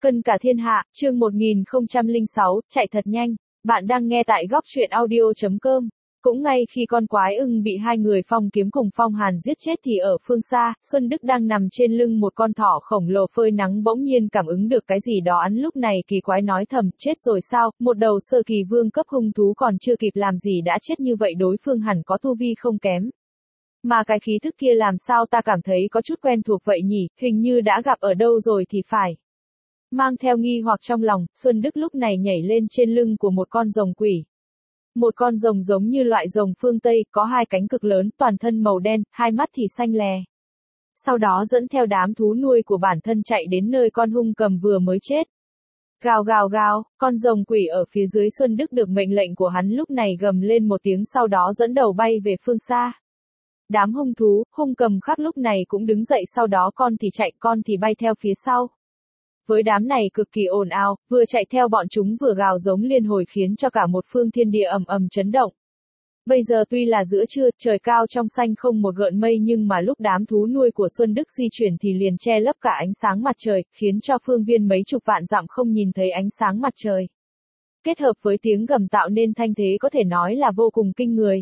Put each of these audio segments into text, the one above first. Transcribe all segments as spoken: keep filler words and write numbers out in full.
Cân cả thiên hạ, chương một nghìn không trăm lẻ sáu, chạy thật nhanh. Bạn đang nghe tại góc truyện audio chấm com. Cũng ngay khi con quái ưng bị hai người Phong Kiếm cùng Phong Hàn giết chết thì ở phương xa, Xuân Đức đang nằm trên lưng một con thỏ khổng lồ phơi nắng bỗng nhiên cảm ứng được cái gì đó, hắn lúc này kỳ quái nói thầm, chết rồi sao, một đầu sơ kỳ vương cấp hung thú còn chưa kịp làm gì đã chết như vậy, đối phương hẳn có tu vi không kém. Mà cái khí thức kia làm sao ta cảm thấy có chút quen thuộc vậy nhỉ, hình như đã gặp ở đâu rồi thì phải. Mang theo nghi hoặc trong lòng, Xuân Đức lúc này nhảy lên trên lưng của một con rồng quỷ. Một con rồng giống như loại rồng phương Tây, có hai cánh cực lớn, toàn thân màu đen, hai mắt thì xanh lè. Sau đó dẫn theo đám thú nuôi của bản thân chạy đến nơi con hung cầm vừa mới chết. Gào gào gào, con rồng quỷ ở phía dưới Xuân Đức được mệnh lệnh của hắn lúc này gầm lên một tiếng, sau đó dẫn đầu bay về phương xa. Đám hung thú, hung cầm khác lúc này cũng đứng dậy, sau đó con thì chạy, con thì bay theo phía sau. Với đám này cực kỳ ồn ào, vừa chạy theo bọn chúng vừa gào giống liên hồi khiến cho cả một phương thiên địa ầm ầm chấn động. Bây giờ tuy là giữa trưa, trời cao trong xanh không một gợn mây, nhưng mà lúc đám thú nuôi của Xuân Đức di chuyển thì liền che lấp cả ánh sáng mặt trời, khiến cho phương viên mấy chục vạn dặm không nhìn thấy ánh sáng mặt trời. Kết hợp với tiếng gầm tạo nên thanh thế có thể nói là vô cùng kinh người.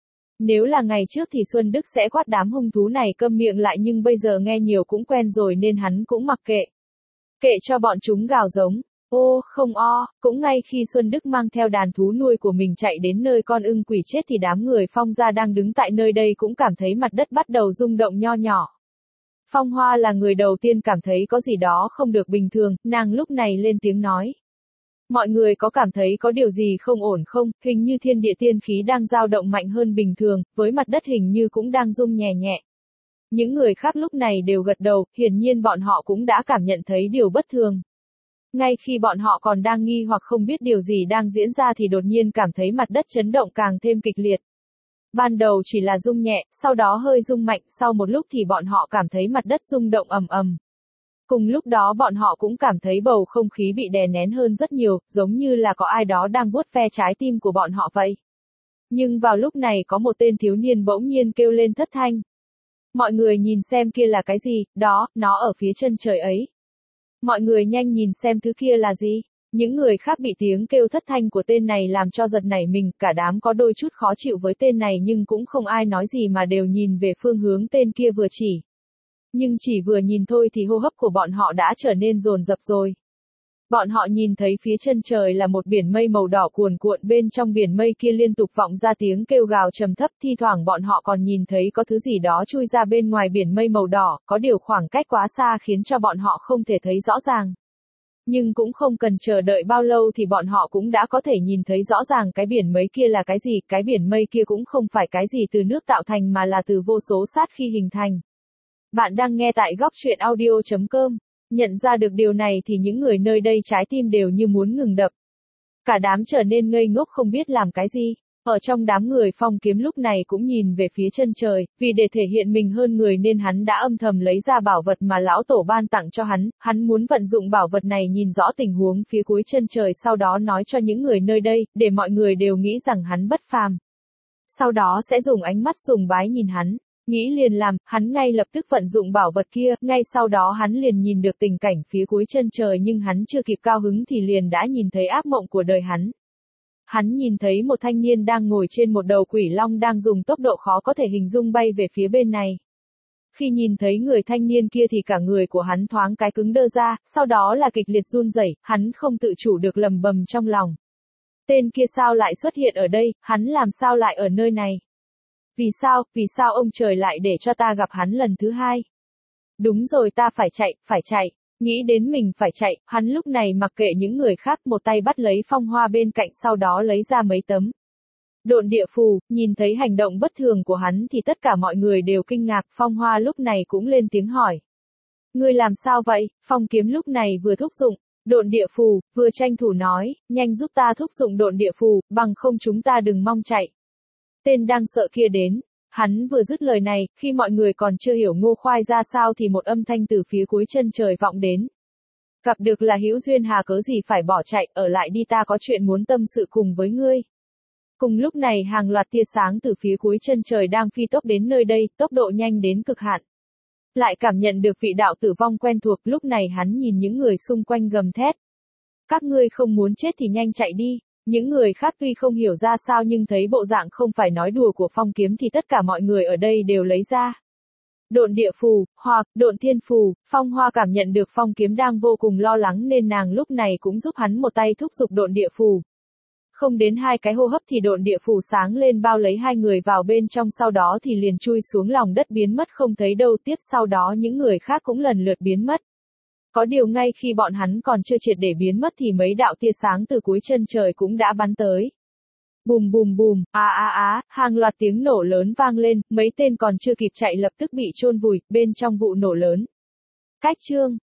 Nếu là ngày trước thì Xuân Đức sẽ quát đám hung thú này câm miệng lại, nhưng bây giờ nghe nhiều cũng quen rồi nên hắn cũng mặc kệ. Kệ cho bọn chúng gào giống. Ô, không o, cũng ngay khi Xuân Đức mang theo đàn thú nuôi của mình chạy đến nơi con ưng quỷ chết thì đám người Phong gia đang đứng tại nơi đây cũng cảm thấy mặt đất bắt đầu rung động nho nhỏ. Phong Hoa là người đầu tiên cảm thấy có gì đó không được bình thường, nàng lúc này lên tiếng nói. Mọi người có cảm thấy có điều gì không ổn không, hình như thiên địa tiên khí đang dao động mạnh hơn bình thường, với mặt đất hình như cũng đang rung nhẹ nhẹ. Những người khác lúc này đều gật đầu, hiển nhiên bọn họ cũng đã cảm nhận thấy điều bất thường. Ngay khi bọn họ còn đang nghi hoặc không biết điều gì đang diễn ra thì đột nhiên cảm thấy mặt đất chấn động càng thêm kịch liệt. Ban đầu chỉ là rung nhẹ, sau đó hơi rung mạnh, sau một lúc thì bọn họ cảm thấy mặt đất rung động ầm ầm. Cùng lúc đó bọn họ cũng cảm thấy bầu không khí bị đè nén hơn rất nhiều, giống như là có ai đó đang vuốt ve trái tim của bọn họ vậy. Nhưng vào lúc này có một tên thiếu niên bỗng nhiên kêu lên thất thanh. Mọi người nhìn xem kia là cái gì, đó, nó ở phía chân trời ấy. Mọi người nhanh nhìn xem thứ kia là gì. Những người khác bị tiếng kêu thất thanh của tên này làm cho giật nảy mình, cả đám có đôi chút khó chịu với tên này nhưng cũng không ai nói gì mà đều nhìn về phương hướng tên kia vừa chỉ. Nhưng chỉ vừa nhìn thôi thì hô hấp của bọn họ đã trở nên dồn dập rồi. Bọn họ nhìn thấy phía chân trời là một biển mây màu đỏ cuồn cuộn, bên trong biển mây kia liên tục vọng ra tiếng kêu gào trầm thấp, thi thoảng bọn họ còn nhìn thấy có thứ gì đó chui ra bên ngoài biển mây màu đỏ, có điều khoảng cách quá xa khiến cho bọn họ không thể thấy rõ ràng. Nhưng cũng không cần chờ đợi bao lâu thì bọn họ cũng đã có thể nhìn thấy rõ ràng cái biển mây kia là cái gì, cái biển mây kia cũng không phải cái gì từ nước tạo thành mà là từ vô số sát khí hình thành. Bạn đang nghe tại góc truyện audio chấm com. Nhận ra được điều này thì những người nơi đây trái tim đều như muốn ngừng đập. Cả đám trở nên ngây ngốc không biết làm cái gì. Ở trong đám người Phong Kiếm lúc này cũng nhìn về phía chân trời, vì để thể hiện mình hơn người nên hắn đã âm thầm lấy ra bảo vật mà lão tổ ban tặng cho hắn, hắn muốn vận dụng bảo vật này nhìn rõ tình huống phía cuối chân trời, sau đó nói cho những người nơi đây, để mọi người đều nghĩ rằng hắn bất phàm. Sau đó sẽ dùng ánh mắt sùng bái nhìn hắn. Nghĩ liền làm, hắn ngay lập tức vận dụng bảo vật kia, ngay sau đó hắn liền nhìn được tình cảnh phía cuối chân trời, nhưng hắn chưa kịp cao hứng thì liền đã nhìn thấy ác mộng của đời hắn. Hắn nhìn thấy một thanh niên đang ngồi trên một đầu quỷ long đang dùng tốc độ khó có thể hình dung bay về phía bên này. Khi nhìn thấy người thanh niên kia thì cả người của hắn thoáng cái cứng đơ ra, sau đó là kịch liệt run rẩy, hắn không tự chủ được lầm bầm trong lòng. Tên kia sao lại xuất hiện ở đây, hắn làm sao lại ở nơi này? Vì sao, vì sao ông trời lại để cho ta gặp hắn lần thứ hai? Đúng rồi, ta phải chạy, phải chạy. Nghĩ đến mình phải chạy, hắn lúc này mặc kệ những người khác, một tay bắt lấy Phong Hoa bên cạnh, sau đó lấy ra mấy tấm độn địa phù. Nhìn thấy hành động bất thường của hắn thì tất cả mọi người đều kinh ngạc, Phong Hoa lúc này cũng lên tiếng hỏi. Ngươi làm sao vậy? Phong Kiếm lúc này vừa thúc dụng độn địa phù, vừa tranh thủ nói, nhanh giúp ta thúc dụng độn địa phù, bằng không chúng ta đừng mong chạy. Tên đang sợ kia đến. Hắn vừa dứt lời này, khi mọi người còn chưa hiểu Ngô Khoai ra sao thì một âm thanh từ phía cuối chân trời vọng đến. Gặp được là hữu duyên, hà cớ gì phải bỏ chạy, ở lại đi, ta có chuyện muốn tâm sự cùng với ngươi. Cùng lúc này hàng loạt tia sáng từ phía cuối chân trời đang phi tốc đến nơi đây, tốc độ nhanh đến cực hạn. Lại cảm nhận được vị đạo tử vong quen thuộc, lúc này hắn nhìn những người xung quanh gầm thét. Các ngươi không muốn chết thì nhanh chạy đi. Những người khác tuy không hiểu ra sao nhưng thấy bộ dạng không phải nói đùa của phong kiếm thì tất cả mọi người ở đây đều lấy ra. Độn địa phù, hoặc, độn thiên phù, Phong Hoa cảm nhận được phong kiếm đang vô cùng lo lắng nên nàng lúc này cũng giúp hắn một tay thúc giục độn địa phù. Không đến hai cái hô hấp thì độn địa phù sáng lên bao lấy hai người vào bên trong, sau đó thì liền chui xuống lòng đất biến mất không thấy đâu. Tiếp sau đó những người khác cũng lần lượt biến mất. Có điều ngay khi bọn hắn còn chưa triệt để biến mất thì mấy đạo tia sáng từ cuối chân trời cũng đã bắn tới. Bùm bùm bùm, á á á, hàng loạt tiếng nổ lớn vang lên, mấy tên còn chưa kịp chạy lập tức bị chôn vùi bên trong vụ nổ lớn. Cách chương